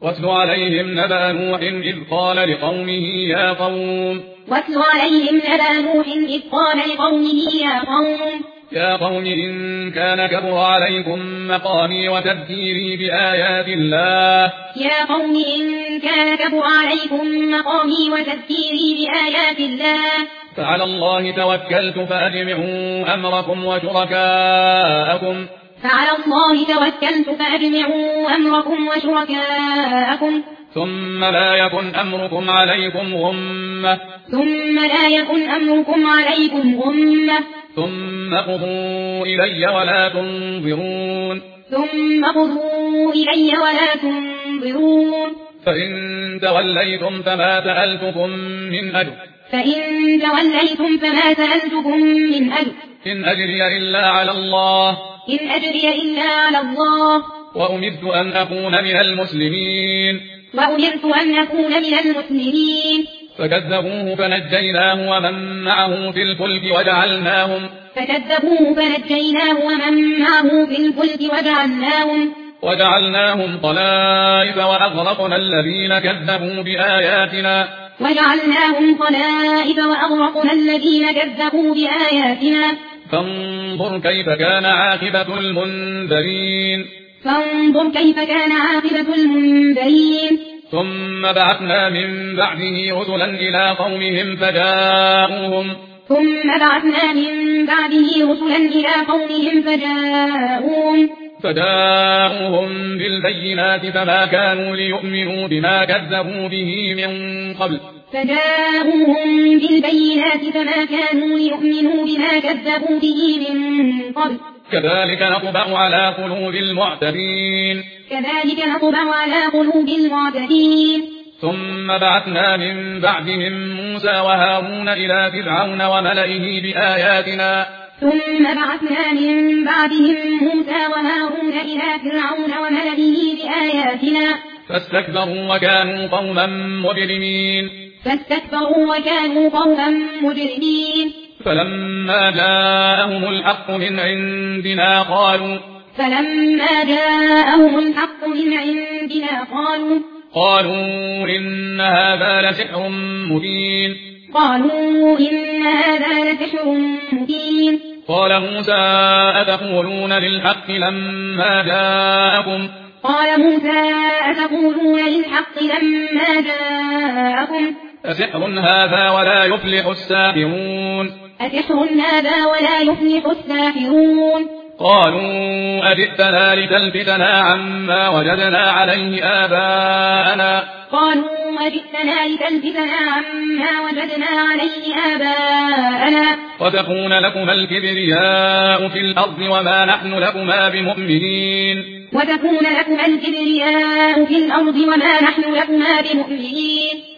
واتل عليهم نبأ نوح إذ قال لقومه يا قوم يا قوم إن كان كبر عليكم مقامي وتذكيري بآيات الله فعلى الله توكلت فأجمعوا أمركم وشركاءكم ثم لا يكن أمركم عليكم غمة ثم قضوا إلي ولا تنظرون فإن توليتم فما سألتكم من أجر إن أجري إلا على الله وأمرت أن أكون من المسلمين فكذبوه فنجيناه ومن معه في الفلك وجعلناهم طلائف وأغرقنا الذين كذبوا بآياتنا فانظر كيف كان عاقبة المنذرين ثم بعثنا من بعده رسلا إلى قومهم فجاءوهم بالبينات فما كانوا ليؤمنوا بما كذبوا به من قبل كذلك نطبع على قلوب المعتدين ثم بعثنا من بعدهم موسى وهارون إلى فرعون وملئه بآياتنا فاستكبروا وكانوا قوما مجرمين فلما جاءهم الحق من عندنا قالوا إن هذا لسحر مبين قال موسى أتقولون للحق لما جاءكم أسحر هذا ولا يفلح الساحرون قالوا أجئتنا لتلفتنا عما وجدنا عليه آباءنا وتكون لكما الكبرياء في الأرض وما نحن لكما بمؤمنين